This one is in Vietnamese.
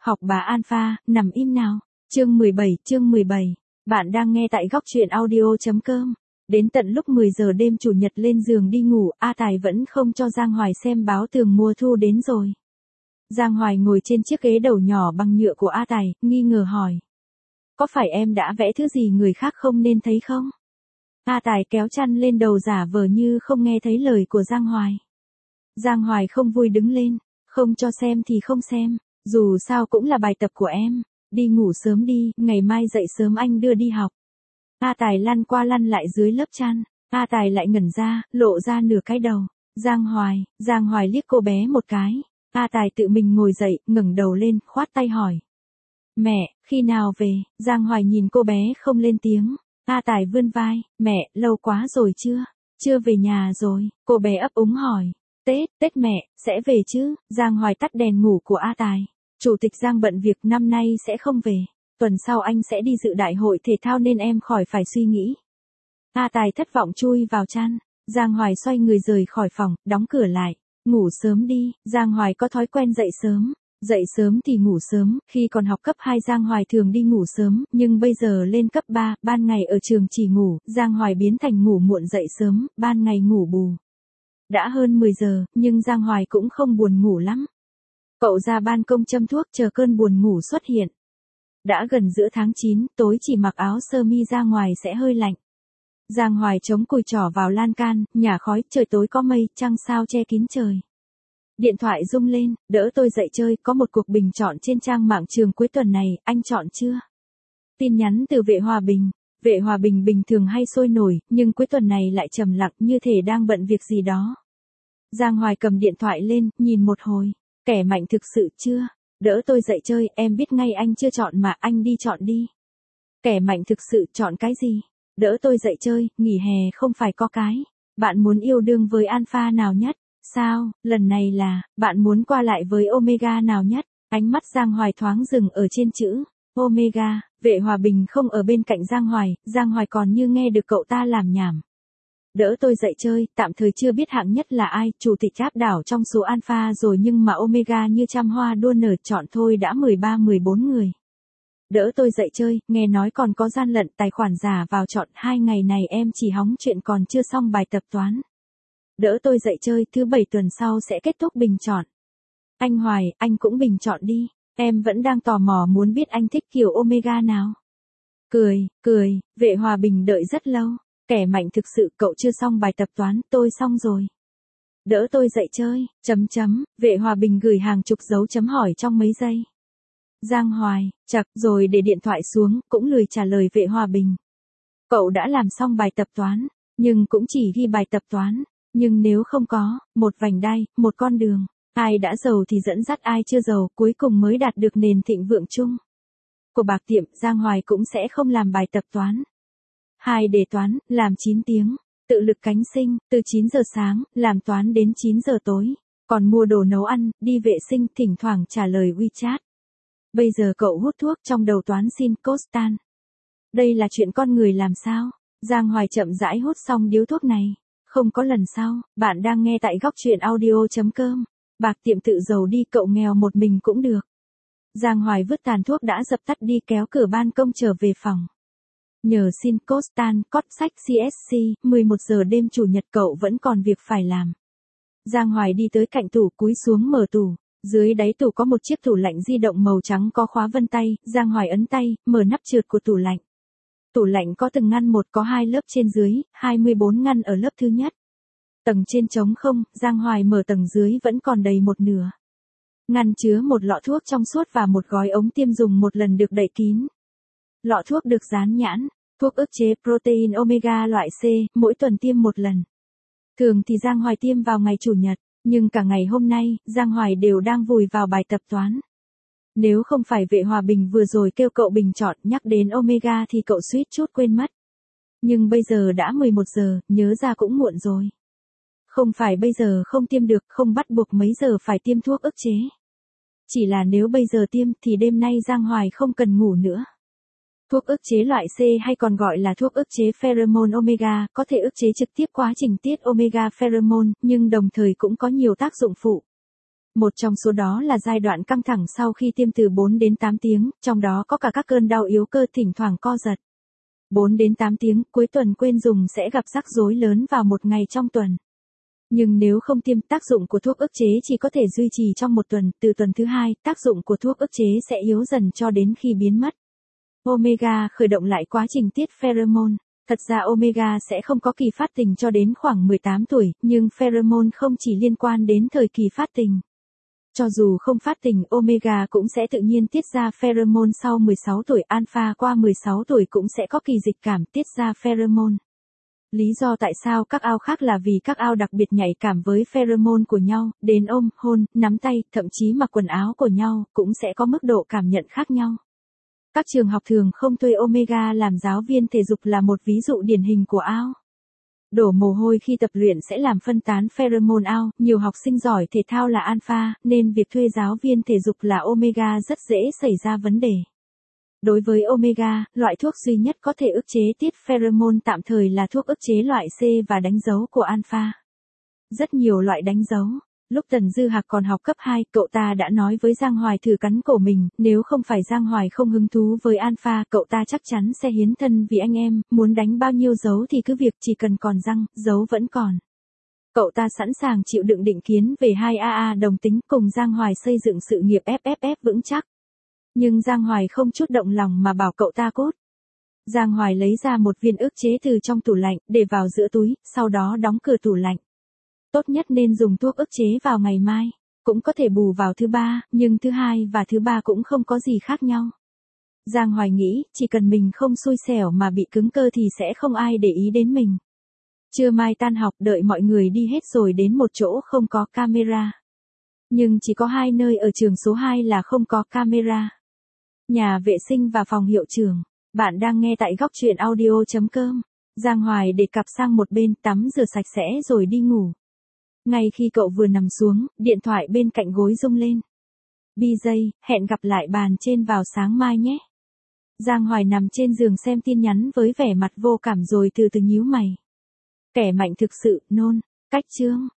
Học bà Alpha, nằm im nào. Chương 17. Bạn đang nghe tại góc truyện audio.com. Đến tận lúc 10 giờ đêm chủ nhật lên giường đi ngủ, A Tài vẫn không cho Giang Hoài xem báo tường mùa thu đến rồi. Giang Hoài ngồi trên chiếc ghế đầu nhỏ bằng nhựa của A Tài, nghi ngờ hỏi. Có phải em đã vẽ thứ gì người khác không nên thấy không? A Tài kéo chăn lên đầu giả vờ như không nghe thấy lời của Giang Hoài. Giang Hoài không vui đứng lên, không cho xem thì không xem, dù sao cũng là bài tập của em, đi ngủ sớm đi, ngày mai dậy sớm anh đưa đi học. A Tài lăn qua lăn lại dưới lớp chăn, A Tài lại ngẩn ra, lộ ra nửa cái đầu. Giang Hoài liếc cô bé một cái. A Tài tự mình ngồi dậy, ngẩng đầu lên, khoát tay hỏi. Mẹ, khi nào về? Giang Hoài nhìn cô bé không lên tiếng. A Tài vươn vai, mẹ, lâu quá rồi chưa? Chưa về nhà rồi, cô bé ấp úng hỏi. Tết mẹ, sẽ về chứ? Giang Hoài tắt đèn ngủ của A Tài. Chủ tịch Giang bận việc năm nay sẽ không về. Tuần sau anh sẽ đi dự đại hội thể thao nên em khỏi phải suy nghĩ. A Tài thất vọng chui vào chăn. Giang Hoài xoay người rời khỏi phòng, đóng cửa lại. Ngủ sớm đi, Giang Hoài có thói quen dậy sớm. Dậy sớm thì ngủ sớm, khi còn học cấp 2 Giang Hoài thường đi ngủ sớm, nhưng bây giờ lên cấp 3, ban ngày ở trường chỉ ngủ, Giang Hoài biến thành ngủ muộn dậy sớm, ban ngày ngủ bù. Đã hơn 10 giờ, nhưng Giang Hoài cũng không buồn ngủ lắm. Cậu ra ban công châm thuốc chờ cơn buồn ngủ xuất hiện. Đã gần giữa tháng 9, tối chỉ mặc áo sơ mi ra ngoài sẽ hơi lạnh. Giang Hoài chống cùi trỏ vào lan can, nhả khói, trời tối có mây, trăng sao che kín trời. Điện thoại rung lên, đỡ tôi dậy chơi, có một cuộc bình chọn trên trang mạng trường cuối tuần này, anh chọn chưa? Tin nhắn từ Vệ Hòa Bình. Vệ Hòa Bình bình thường hay sôi nổi, nhưng cuối tuần này lại trầm lặng như thể đang bận việc gì đó. Giang Hoài cầm điện thoại lên, nhìn một hồi. Kẻ mạnh thực sự chưa? Đỡ tôi dậy chơi, em biết ngay anh chưa chọn mà, anh đi chọn đi. Kẻ mạnh thực sự chọn cái gì? Đỡ tôi dậy chơi, nghỉ hè không phải có cái. Bạn muốn yêu đương với alpha nào nhất? Sao, lần này là, bạn muốn qua lại với omega nào nhất? Ánh mắt Giang Hoài thoáng dừng ở trên chữ omega. Vệ Hòa Bình không ở bên cạnh Giang Hoài còn như nghe được cậu ta làm nhảm. Đỡ tôi dậy chơi, tạm thời chưa biết hạng nhất là ai, chủ tịch áp đảo trong số alpha rồi nhưng mà omega như trăm hoa đua nở, chọn thôi đã 13-14 người. Đỡ tôi dậy chơi, nghe nói còn có gian lận tài khoản giả vào chọn, 2 ngày này em chỉ hóng chuyện còn chưa xong bài tập toán. Đỡ tôi dậy chơi, thứ 7 tuần sau sẽ kết thúc bình chọn. Anh Hoài, anh cũng bình chọn đi, em vẫn đang tò mò muốn biết anh thích kiểu omega nào. Cười, Vệ Hòa Bình đợi rất lâu. Kẻ mạnh thực sự, cậu chưa xong bài tập toán, tôi xong rồi. Đỡ tôi dậy chơi, Vệ Hòa Bình gửi hàng chục dấu chấm hỏi trong mấy giây. Giang Hoài, chậc, rồi để điện thoại xuống, cũng lười trả lời Vệ Hòa Bình. Cậu đã làm xong bài tập toán, nhưng cũng chỉ ghi bài tập toán. Nhưng nếu không có, một vành đai, một con đường, ai đã giàu thì dẫn dắt ai chưa giàu, cuối cùng mới đạt được nền thịnh vượng chung. Của bạc tiệm, Giang Hoài cũng sẽ không làm bài tập toán. 2 đề toán, làm 9 tiếng, tự lực cánh sinh, từ 9 giờ sáng, làm toán đến 9 giờ tối, còn mua đồ nấu ăn, đi vệ sinh, thỉnh thoảng trả lời WeChat. Bây giờ cậu hút thuốc trong đầu toán xin Costan. Đây là chuyện con người làm sao? Giang Hoài chậm rãi hút xong điếu thuốc này. Không có lần sau, bạn đang nghe tại góc truyện audio.com. Bạc tiệm tự giàu đi, cậu nghèo một mình cũng được. Giang Hoài vứt tàn thuốc đã dập tắt đi, kéo cửa ban công trở về phòng. Nhờ xin Costan, cót sách CSC, 11 giờ đêm chủ nhật cậu vẫn còn việc phải làm. Giang Hoài đi tới cạnh tủ, cúi xuống mở tủ. Dưới đáy tủ có một chiếc tủ lạnh di động màu trắng có khóa vân tay, Giang Hoài ấn tay, mở nắp trượt của tủ lạnh. Tủ lạnh có từng ngăn một, có 2 lớp trên dưới, 24 ngăn ở lớp thứ nhất. Tầng trên trống không, Giang Hoài mở tầng dưới vẫn còn đầy một nửa. Ngăn chứa một lọ thuốc trong suốt và một gói ống tiêm dùng một lần được đậy kín. Lọ thuốc được dán nhãn, thuốc ức chế protein omega loại C, mỗi tuần tiêm một lần. Thường thì Giang Hoài tiêm vào ngày chủ nhật, nhưng cả ngày hôm nay, Giang Hoài đều đang vùi vào bài tập toán. Nếu không phải Vệ Hòa Bình vừa rồi kêu cậu bình chọn nhắc đến omega thì cậu suýt chút quên mất. Nhưng bây giờ đã 11 giờ, nhớ ra cũng muộn rồi. Không phải bây giờ không tiêm được, không bắt buộc mấy giờ phải tiêm thuốc ức chế. Chỉ là nếu bây giờ tiêm thì đêm nay Giang Hoài không cần ngủ nữa. Thuốc ức chế loại C hay còn gọi là thuốc ức chế pheromone omega có thể ức chế trực tiếp quá trình tiết omega pheromone, nhưng đồng thời cũng có nhiều tác dụng phụ. Một trong số đó là giai đoạn căng thẳng sau khi tiêm từ 4 đến 8 tiếng, trong đó có cả các cơn đau yếu cơ thỉnh thoảng co giật. 4 đến 8 tiếng, cuối tuần quên dùng sẽ gặp rắc rối lớn vào một ngày trong tuần. Nhưng nếu không tiêm, tác dụng của thuốc ức chế chỉ có thể duy trì trong một tuần, từ tuần thứ 2, tác dụng của thuốc ức chế sẽ yếu dần cho đến khi biến mất. Omega khởi động lại quá trình tiết pheromone. Thật ra Omega sẽ không có kỳ phát tình cho đến khoảng 18 tuổi, nhưng pheromone không chỉ liên quan đến thời kỳ phát tình. Cho dù không phát tình, Omega cũng sẽ tự nhiên tiết ra pheromone sau 16 tuổi, alpha qua 16 tuổi cũng sẽ có kỳ dịch cảm tiết ra pheromone. Lý do tại sao các ao khác là vì các ao đặc biệt nhạy cảm với pheromone của nhau, đến ôm, hôn, nắm tay, thậm chí mặc quần áo của nhau, cũng sẽ có mức độ cảm nhận khác nhau. Các trường học thường không thuê Omega làm giáo viên thể dục là một ví dụ điển hình của ao. Đổ mồ hôi khi tập luyện sẽ làm phân tán pheromone ao, nhiều học sinh giỏi thể thao là alpha, nên việc thuê giáo viên thể dục là Omega rất dễ xảy ra vấn đề. Đối với Omega, loại thuốc duy nhất có thể ức chế tiết pheromone tạm thời là thuốc ức chế loại C và đánh dấu của alpha. Rất nhiều loại đánh dấu. Lúc Tần Dư Hạc còn học cấp 2, cậu ta đã nói với Giang Hoài thử cắn cổ mình, nếu không phải Giang Hoài không hứng thú với alpha, cậu ta chắc chắn sẽ hiến thân vì anh em, muốn đánh bao nhiêu dấu thì cứ việc, chỉ cần còn răng, dấu vẫn còn. Cậu ta sẵn sàng chịu đựng định kiến về 2AA đồng tính cùng Giang Hoài xây dựng sự nghiệp FFF vững chắc. Nhưng Giang Hoài không chút động lòng mà bảo cậu ta cút. Giang Hoài lấy ra một viên ức chế từ trong tủ lạnh, để vào giữa túi, sau đó đóng cửa tủ lạnh. Tốt nhất nên dùng thuốc ức chế vào ngày mai. Cũng có thể bù vào thứ 3, nhưng thứ 2 và thứ 3 cũng không có gì khác nhau. Giang Hoài nghĩ, chỉ cần mình không xui xẻo mà bị cứng cơ thì sẽ không ai để ý đến mình. Trưa mai tan học đợi mọi người đi hết rồi đến một chỗ không có camera. Nhưng chỉ có 2 nơi ở trường số 2 là không có camera. Nhà vệ sinh và phòng hiệu trưởng. Bạn đang nghe tại góc truyện audio.com. Giang Hoài để cặp sang một bên, tắm rửa sạch sẽ rồi đi ngủ. Ngay khi cậu vừa nằm xuống, điện thoại bên cạnh gối rung lên. BJ, hẹn gặp lại bàn trên vào sáng mai nhé. Giang Hoài nằm trên giường xem tin nhắn với vẻ mặt vô cảm rồi từ từ nhíu mày. Kẻ mạnh thực sự, nôn, cách chương.